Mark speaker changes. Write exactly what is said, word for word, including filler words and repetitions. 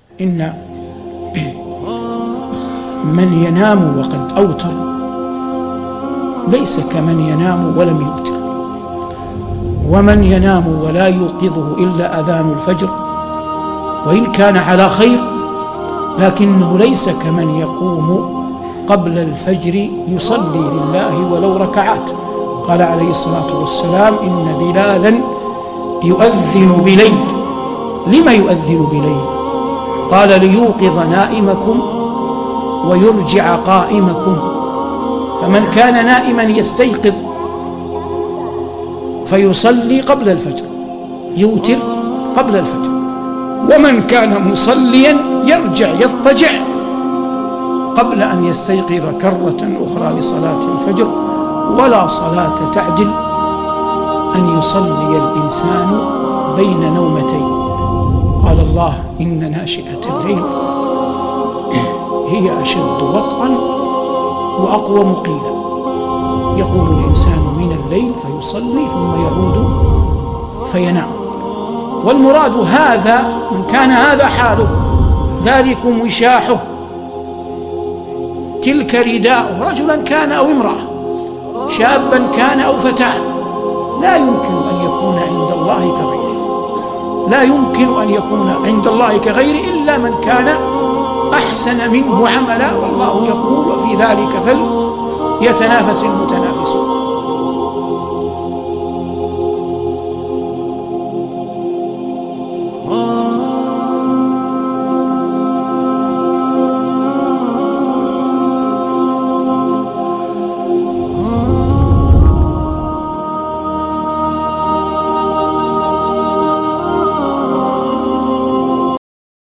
Speaker 1: إن من ينام وقد أوتر ليس كمن ينام ولم يوتر، ومن ينام ولا يوقظه إلا أذان الفجر وإن كان على خير لكنه ليس كمن يقوم قبل الفجر يصلي لله ولو ركعات. قال عليه الصلاة والسلام: إن بلالا يؤذن بليل. لما يؤذن بليل؟ قال: ليوقظ نائمكم ويرجع قائمكم. فمن كان نائما يستيقظ فيصلي قبل الفجر، يوتر قبل الفجر، ومن كان مصليا يرجع يضطجع قبل أن يستيقظ كرة أخرى لصلاة الفجر. ولا صلاة تعدل أن يصلي الإنسان بين نومتين. قال الله: إن ناشئة الليل هي أشد وطئا وأقوم قيلا. يقوم الإنسان من الليل فيصلي ثم يعود فينام. والمراد هذا من كان هذا حاله، ذلكم وشاحه، تلك رداءه، رجلا كان أو امرأة، شابا كان أو فتاة، لا يمكن أن يكون عند الله كغيره، لا يمكن أن يكون عند الله كغيره إلا من كان أحسن منه عملا. والله يقول: وفي ذلك فليتنافس المتنافسون.